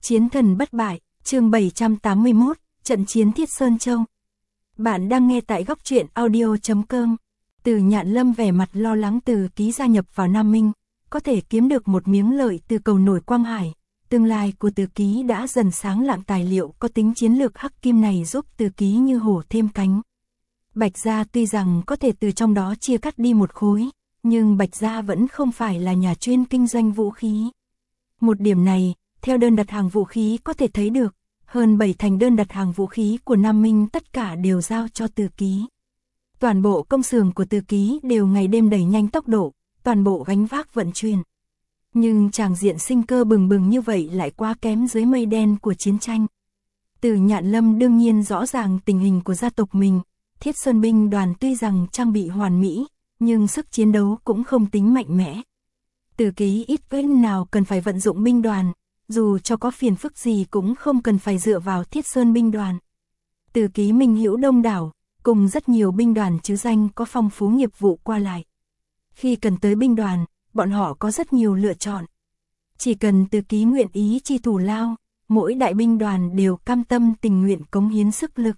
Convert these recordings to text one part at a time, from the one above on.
Chiến thần bất bại, chương 781, trận chiến Thiết Sơn Châu. Bạn đang nghe tại góc truyện audio.com. Từ Nhạn Lâm vẻ mặt lo lắng Từ Ký gia nhập vào Nam Minh, có thể kiếm được một miếng lợi từ cầu nổi Quang Hải. Tương lai của Từ Ký đã dần sáng lạng, tài liệu có tính chiến lược hắc kim này giúp Từ Ký như hổ thêm cánh. Bạch Gia tuy rằng có thể từ trong đó chia cắt đi một khối, nhưng Bạch Gia vẫn không phải là nhà chuyên kinh doanh vũ khí. Một điểm này, theo đơn đặt hàng vũ khí có thể thấy được, hơn 7/10 đơn đặt hàng vũ khí của Nam Minh tất cả đều giao cho Từ Ký. Toàn bộ công xưởng của Từ Ký đều ngày đêm đẩy nhanh tốc độ, toàn bộ gánh vác vận chuyển. Nhưng tràng diện sinh cơ bừng bừng như vậy lại quá kém dưới mây đen của chiến tranh. Từ Nhạn Lâm đương nhiên rõ ràng tình hình của gia tộc mình, Thiết Sơn binh đoàn tuy rằng trang bị hoàn mỹ, nhưng sức chiến đấu cũng không tính mạnh mẽ. Từ Ký ít cái nào cần phải vận dụng binh đoàn, dù cho có phiền phức gì cũng không cần phải dựa vào Thiết Sơn binh đoàn. Từ Ký minh hữu đông đảo, cùng rất nhiều binh đoàn chứ danh có phong phú nghiệp vụ qua lại. Khi cần tới binh đoàn, bọn họ có rất nhiều lựa chọn. Chỉ cần Từ Ký nguyện ý chi thủ lao, mỗi đại binh đoàn đều cam tâm tình nguyện cống hiến sức lực.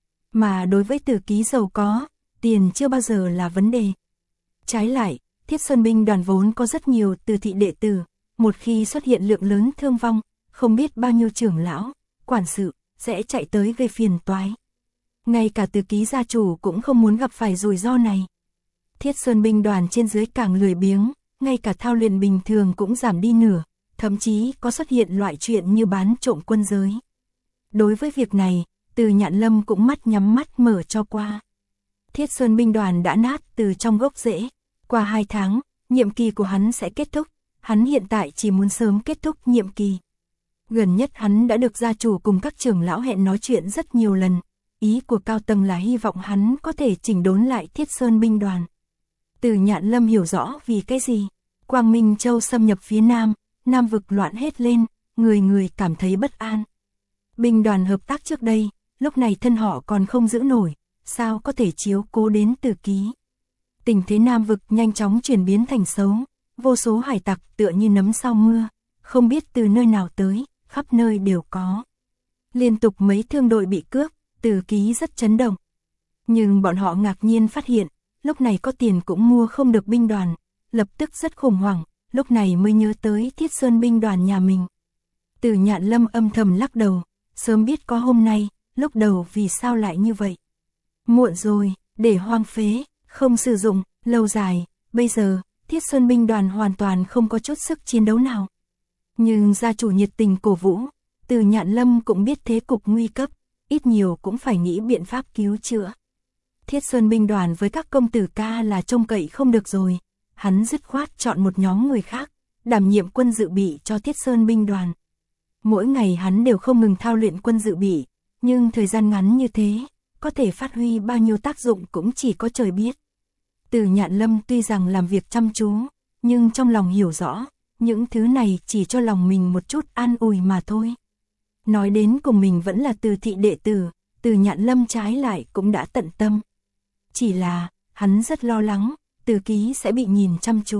Mà đối với Từ Ký giàu có, tiền chưa bao giờ là vấn đề. Trái lại, Thiết Sơn binh đoàn vốn có rất nhiều từ thị đệ tử, một khi xuất hiện lượng lớn thương vong, không biết bao nhiêu trưởng lão, quản sự, sẽ chạy tới gây phiền toái. Ngay cả Từ Ký gia chủ cũng không muốn gặp phải rủi ro này. Thiết Sơn binh đoàn trên dưới càng lười biếng, ngay cả thao luyện bình thường cũng giảm đi nửa, thậm chí có xuất hiện loại chuyện như bán trộm quân giới. Đối với việc này, Từ Nhạn Lâm cũng mắt nhắm mắt mở cho qua. Thiết Sơn binh đoàn đã nát từ trong gốc rễ. Qua 2 tháng, nhiệm kỳ của hắn sẽ kết thúc, hắn hiện tại chỉ muốn sớm kết thúc nhiệm kỳ. Gần nhất hắn đã được gia chủ cùng các trưởng lão hẹn nói chuyện rất nhiều lần, ý của cao tầng là hy vọng hắn có thể chỉnh đốn lại Thiết Sơn binh đoàn. Từ Nhạn Lâm hiểu rõ vì cái gì, Quang Minh Châu xâm nhập phía Nam, Nam vực loạn hết lên, người người cảm thấy bất an. Binh đoàn hợp tác trước đây, lúc này thân họ còn không giữ nổi, sao có thể chiếu cố đến Từ Ký. Tình thế Nam vực nhanh chóng chuyển biến thành xấu, vô số hải tặc tựa như nấm sau mưa, không biết từ nơi nào tới, khắp nơi đều có. Liên tục mấy thương đội bị cướp, Từ Ký rất chấn động. Nhưng bọn họ ngạc nhiên phát hiện, lúc này có tiền cũng mua không được binh đoàn, lập tức rất khủng hoảng, lúc này mới nhớ tới Thiết Sơn binh đoàn nhà mình. Từ Nhạn Lâm âm thầm lắc đầu, sớm biết có hôm nay, lúc đầu vì sao lại như vậy. Muộn rồi, để hoang phế, không sử dụng, lâu dài, bây giờ, Thiết Sơn binh đoàn hoàn toàn không có chút sức chiến đấu nào. Nhưng gia chủ nhiệt tình cổ vũ, Từ Nhạn Lâm cũng biết thế cục nguy cấp, ít nhiều cũng phải nghĩ biện pháp cứu chữa. Thiết Sơn binh đoàn với các công tử ca là trông cậy không được rồi, hắn dứt khoát chọn một nhóm người khác, đảm nhiệm quân dự bị cho Thiết Sơn binh đoàn. Mỗi ngày hắn đều không ngừng thao luyện quân dự bị, nhưng thời gian ngắn như thế, có thể phát huy bao nhiêu tác dụng cũng chỉ có trời biết. Từ Nhạn Lâm tuy rằng làm việc chăm chú, nhưng trong lòng hiểu rõ, những thứ này chỉ cho lòng mình một chút an ủi mà thôi. Nói đến cùng mình vẫn là Từ thị đệ tử, Từ Nhạn Lâm trái lại cũng đã tận tâm. Chỉ là, hắn rất lo lắng, Từ Ký sẽ bị nhìn chăm chú.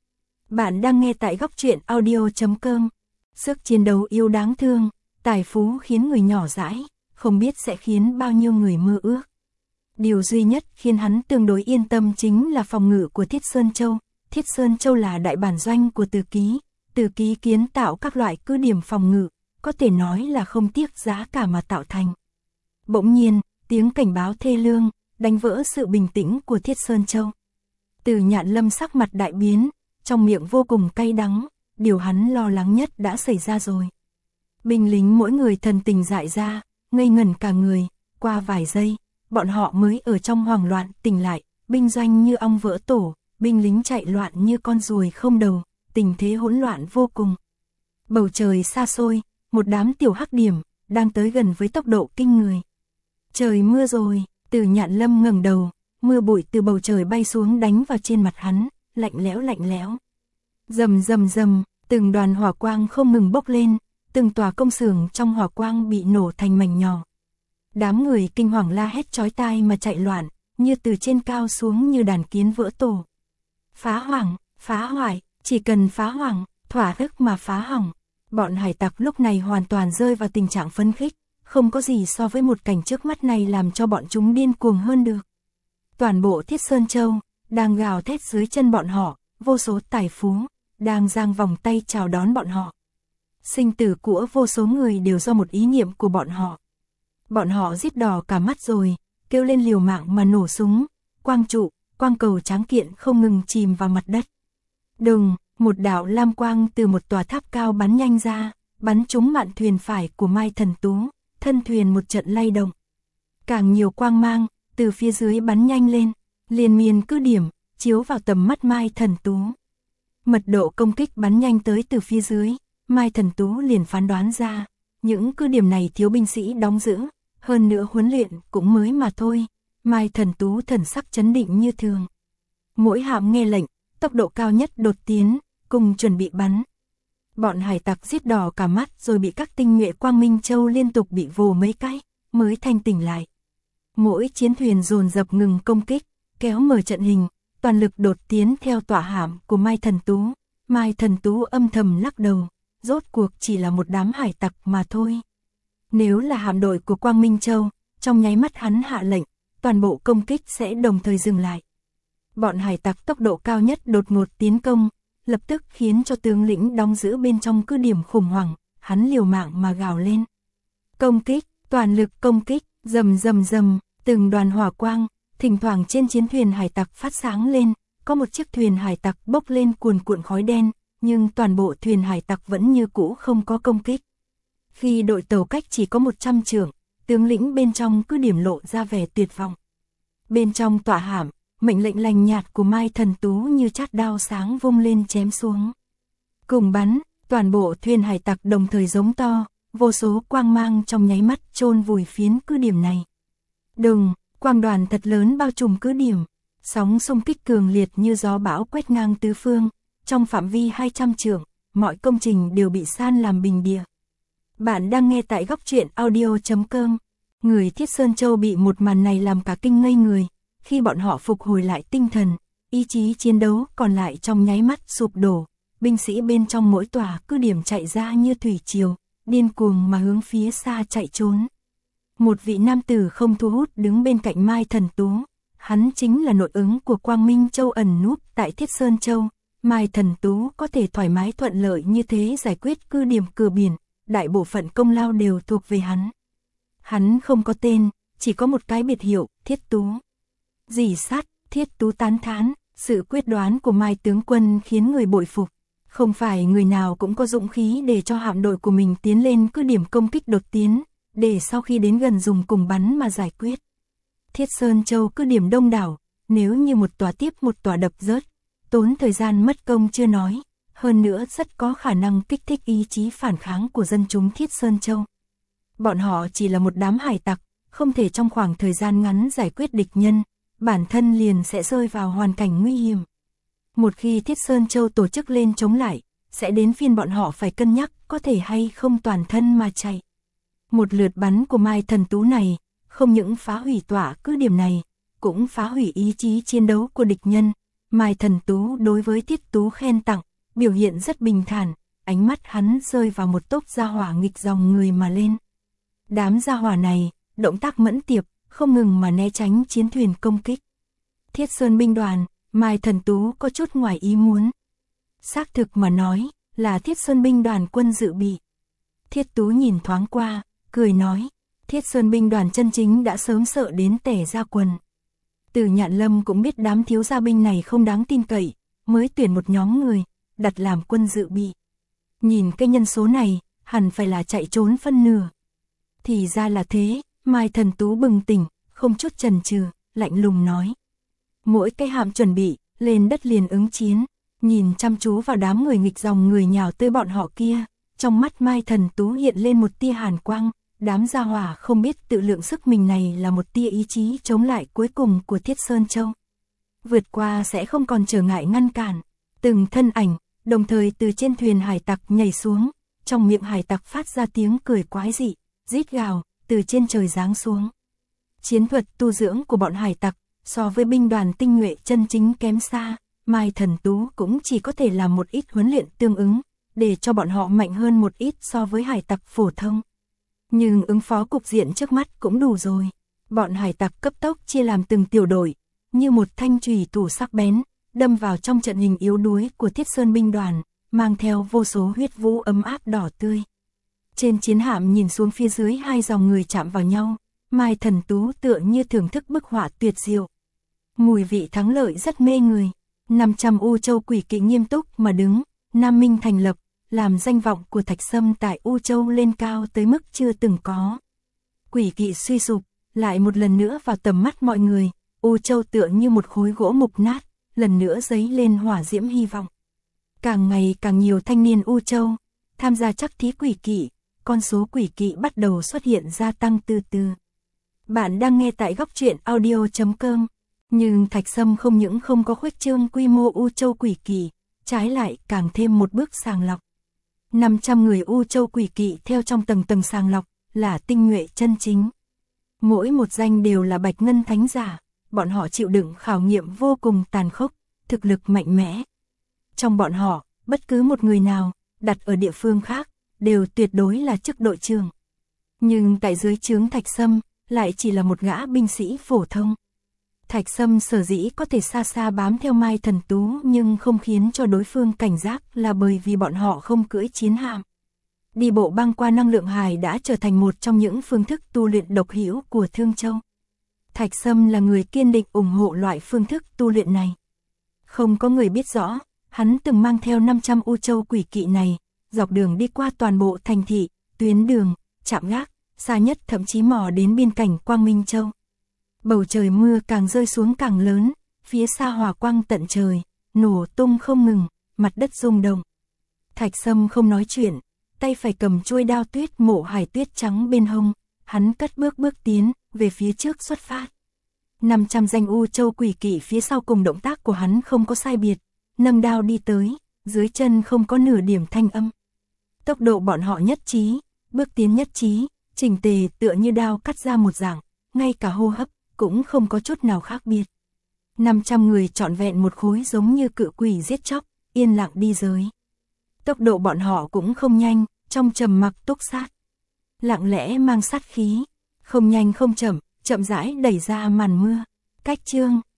Bạn đang nghe tại góc truyện audio.com. Sức chiến đấu yêu đáng thương, tài phú khiến người nhỏ dãi, không biết sẽ khiến bao nhiêu người mơ ước. Điều duy nhất khiến hắn tương đối yên tâm chính là phòng ngự của Thiết Sơn Châu. Thiết Sơn Châu là đại bản doanh của Từ Ký. Từ Ký kiến tạo các loại cứ điểm phòng ngự, có thể nói là không tiếc giá cả mà tạo thành. Bỗng nhiên, tiếng cảnh báo thê lương, đánh vỡ sự bình tĩnh của Thiết Sơn Châu. Từ Nhạn Lâm sắc mặt đại biến, trong miệng vô cùng cay đắng, điều hắn lo lắng nhất đã xảy ra rồi. Binh lính mỗi người thần tình dại ra, ngây ngẩn cả người, qua vài giây, bọn họ mới ở trong hoảng loạn tỉnh lại, binh doanh như ong vỡ tổ, binh lính chạy loạn như con ruồi không đầu, tình thế hỗn loạn vô cùng. Bầu trời xa xôi, một đám tiểu hắc điểm, đang tới gần với tốc độ kinh người. Trời mưa rồi, Từ Nhạn Lâm ngẩng đầu, mưa bụi từ bầu trời bay xuống đánh vào trên mặt hắn, lạnh lẽo. Rầm rầm rầm, từng đoàn hỏa quang không ngừng bốc lên, từng tòa công xưởng trong hỏa quang bị nổ thành mảnh nhỏ. Đám người kinh hoàng la hét chói tai mà chạy loạn, như từ trên cao xuống như đàn kiến vỡ tổ. Phá hoại, chỉ cần phá hoại, thỏa thức mà phá hỏng. Bọn hải tặc lúc này hoàn toàn rơi vào tình trạng phấn khích, không có gì so với một cảnh trước mắt này làm cho bọn chúng điên cuồng hơn được. Toàn bộ Thiết Sơn Châu đang gào thét dưới chân bọn họ, vô số tài phú đang giang vòng tay chào đón bọn họ. Sinh tử của vô số người đều do một ý niệm của bọn họ. Bọn họ giết đỏ cả mắt rồi, kêu lên liều mạng mà nổ súng, quang trụ, quang cầu tráng kiện không ngừng chìm vào mặt đất. Đùng, một đạo lam quang từ một tòa tháp cao bắn nhanh ra, bắn trúng mạn thuyền phải của Mai Thần Tú, thân thuyền một trận lay động. Càng nhiều quang mang từ phía dưới bắn nhanh lên, liên miên cứ điểm chiếu vào tầm mắt Mai Thần Tú. Mật độ công kích bắn nhanh tới từ phía dưới, Mai Thần Tú liền phán đoán ra, những cứ điểm này thiếu binh sĩ đóng giữ, hơn nữa huấn luyện cũng mới mà thôi. Mai Thần Tú thần sắc chấn định như thường. Mỗi hạm nghe lệnh, tốc độ cao nhất đột tiến, cùng chuẩn bị bắn. Bọn hải tặc giết đỏ cả mắt rồi bị các tinh nhuệ Quang Minh Châu liên tục bị vồ mấy cái, mới thanh tỉnh lại. Mỗi chiến thuyền dồn dập ngừng công kích, kéo mở trận hình, toàn lực đột tiến theo tọa hạm của Mai Thần Tú. Mai Thần Tú âm thầm lắc đầu, rốt cuộc chỉ là một đám hải tặc mà thôi. Nếu là hạm đội của Quang Minh Châu, trong nháy mắt hắn hạ lệnh, toàn bộ công kích sẽ đồng thời dừng lại. Bọn hải tặc tốc độ cao nhất đột ngột tiến công, lập tức khiến cho tướng lĩnh đóng giữ bên trong cứ điểm khủng hoảng, hắn liều mạng mà gào lên. Công kích, toàn lực công kích, rầm rầm rầm, từng đoàn hỏa quang, thỉnh thoảng trên chiến thuyền hải tặc phát sáng lên, có một chiếc thuyền hải tặc bốc lên cuồn cuộn khói đen, nhưng toàn bộ thuyền hải tặc vẫn như cũ không có công kích. Khi đội tàu cách chỉ có 100 trượng, tướng lĩnh bên trong cứ điểm lộ ra vẻ tuyệt vọng. Bên trong tọa hạm, mệnh lệnh lành nhạt của Mai Thần Tú như chát đao sáng vung lên chém xuống. Cùng bắn, toàn bộ thuyền hải tặc đồng thời giống to, vô số quang mang trong nháy mắt chôn vùi phiến cứ điểm này. Đùng, quang đoàn thật lớn bao trùm cứ điểm, sóng xung kích cường liệt như gió bão quét ngang tứ phương, trong phạm vi 200 trượng, mọi công trình đều bị san làm bình địa. Bạn đang nghe tại góc truyện audio.com. Người Thiết Sơn Châu bị một màn này làm cả kinh ngây người, khi bọn họ phục hồi lại tinh thần, ý chí chiến đấu còn lại trong nháy mắt sụp đổ, binh sĩ bên trong mỗi tòa cứ điểm chạy ra như thủy triều, điên cuồng mà hướng phía xa chạy trốn. Một vị nam tử không thu hút đứng bên cạnh Mai Thần Tú, hắn chính là nội ứng của Quang Minh Châu ẩn núp tại Thiết Sơn Châu. Mai Thần Tú có thể thoải mái thuận lợi như thế giải quyết cứ điểm cửa biển, đại bộ phận công lao đều thuộc về hắn. Hắn không có tên, chỉ có một cái biệt hiệu, Thiết Tú. Dì sát, Thiết Tú tán thán, sự quyết đoán của Mai tướng quân khiến người bội phục. Không phải người nào cũng có dũng khí để cho hạm đội của mình tiến lên cứ điểm công kích đột tiến, để sau khi đến gần dùng cùng bắn mà giải quyết. Thiết Sơn Châu cứ điểm đông đảo, nếu như một tòa tiếp một tòa đập rớt, tốn thời gian mất công chưa nói, hơn nữa rất có khả năng kích thích ý chí phản kháng của dân chúng Thiết Sơn Châu. Bọn họ chỉ là một đám hải tặc, không thể trong khoảng thời gian ngắn giải quyết địch nhân, bản thân liền sẽ rơi vào hoàn cảnh nguy hiểm. Một khi Thiết Sơn Châu tổ chức lên chống lại, sẽ đến phiên bọn họ phải cân nhắc có thể hay không toàn thân mà chạy. Một lượt bắn của Mai Thần Tú này, không những phá hủy tọa cứ điểm này, cũng phá hủy ý chí chiến đấu của địch nhân. Mai Thần Tú đối với Thiết Tú khen tặng, biểu hiện rất bình thản, ánh mắt hắn rơi vào một tốp gia hỏa nghịch dòng người mà lên. Đám gia hỏa này, động tác mẫn tiệp, không ngừng mà né tránh chiến thuyền công kích. Thiết Sơn binh đoàn, Mai Thần Tú có chút ngoài ý muốn. Xác thực mà nói, là Thiết Sơn binh đoàn quân dự bị. Thiết Tú nhìn thoáng qua, cười nói, Thiết Sơn binh đoàn chân chính đã sớm sợ đến tẻ ra quần. Từ Nhạn Lâm cũng biết đám thiếu gia binh này không đáng tin cậy, mới tuyển một nhóm người, đặt làm quân dự bị. Nhìn cái nhân số này, hẳn phải là chạy trốn phân nửa. Thì ra là thế, Mai Thần Tú bừng tỉnh, không chút chần chừ, lạnh lùng nói. Mỗi cái hạm chuẩn bị, lên đất liền ứng chiến, nhìn chăm chú vào đám người nghịch dòng người nhào tới bọn họ kia, trong mắt Mai Thần Tú hiện lên một tia hàn quang, đám gia hỏa không biết tự lượng sức mình này là một tia ý chí chống lại cuối cùng của Thiết Sơn Châu. Vượt qua sẽ không còn trở ngại ngăn cản, từng thân ảnh, đồng thời từ trên thuyền hải tặc nhảy xuống, trong miệng hải tặc phát ra tiếng cười quái dị, rít gào, từ trên trời giáng xuống. Chiến thuật tu dưỡng của bọn hải tặc, so với binh đoàn tinh nhuệ chân chính kém xa, Mai Thần Tú cũng chỉ có thể làm một ít huấn luyện tương ứng, để cho bọn họ mạnh hơn một ít so với hải tặc phổ thông. Nhưng ứng phó cục diện trước mắt cũng đủ rồi. Bọn hải tặc cấp tốc chia làm từng tiểu đội, như một thanh chùy thủ sắc bén, đâm vào trong trận hình yếu đuối của Thiết Sơn binh đoàn, mang theo vô số huyết vũ ấm áp đỏ tươi. Trên chiến hạm nhìn xuống phía dưới hai dòng người chạm vào nhau, Mai Thần Tú tựa như thưởng thức bức họa tuyệt diệu. Mùi vị thắng lợi rất mê người. 500 U Châu quỷ kỵ nghiêm túc mà đứng, Nam Minh thành lập, làm danh vọng của Thạch Sâm tại U Châu lên cao tới mức chưa từng có. Quỷ kỵ suy sụp, lại một lần nữa vào tầm mắt mọi người, U Châu tựa như một khối gỗ mục nát, lần nữa dấy lên hỏa diễm hy vọng. Càng ngày càng nhiều thanh niên U Châu tham gia chắc thí quỷ kỵ, con số quỷ kỵ bắt đầu xuất hiện gia tăng từ từ. Bạn đang nghe tại góc truyện audio.com. Nhưng Thạch Sâm không những không có khuếch trương quy mô U Châu quỷ kỵ, trái lại càng thêm một bước sàng lọc. 500 người U Châu quỷ kỵ theo trong tầng tầng sàng lọc, là tinh nhuệ chân chính. Mỗi một danh đều là bạch ngân thánh giả, bọn họ chịu đựng khảo nghiệm vô cùng tàn khốc, thực lực mạnh mẽ. Trong bọn họ, bất cứ một người nào, đặt ở địa phương khác, đều tuyệt đối là chức đội trưởng. Nhưng tại dưới trướng Thạch Sâm, lại chỉ là một gã binh sĩ phổ thông. Thạch Sâm sở dĩ có thể xa xa bám theo Mai Thần Tú nhưng không khiến cho đối phương cảnh giác là bởi vì bọn họ không cưỡi chiến hạm. Đi bộ băng qua năng lượng hải đã trở thành một trong những phương thức tu luyện độc hữu của Thương Châu. Thạch Sâm là người kiên định ủng hộ loại phương thức tu luyện này. Không có người biết rõ, hắn từng mang theo 500 U Châu quỷ kỵ này, dọc đường đi qua toàn bộ thành thị, tuyến đường, trạm gác, xa nhất thậm chí mò đến biên cảnh Quang Minh Châu. Bầu trời mưa càng rơi xuống càng lớn, phía xa hỏa quang tận trời, nổ tung không ngừng, mặt đất rung động. Thạch Sâm không nói chuyện, tay phải cầm chuôi đao tuyết mộ hải tuyết trắng bên hông, hắn cất bước tiến, về phía trước xuất phát. 500 danh U Châu quỷ kỵ phía sau cùng động tác của hắn không có sai biệt, nâng đao đi tới, dưới chân không có nửa điểm thanh âm. Tốc độ bọn họ nhất trí, bước tiến nhất trí, chỉnh tề tựa như đao cắt ra một dạng, ngay cả hô hấp cũng không có chút nào khác biệt. 500 người trọn vẹn một khối giống như cự quỷ giết chóc, yên lặng đi giới. Tốc độ bọn họ cũng không nhanh, trong trầm mặc túc sát. Lặng lẽ mang sát khí, không nhanh không chậm, chậm rãi đẩy ra màn mưa. Cách chương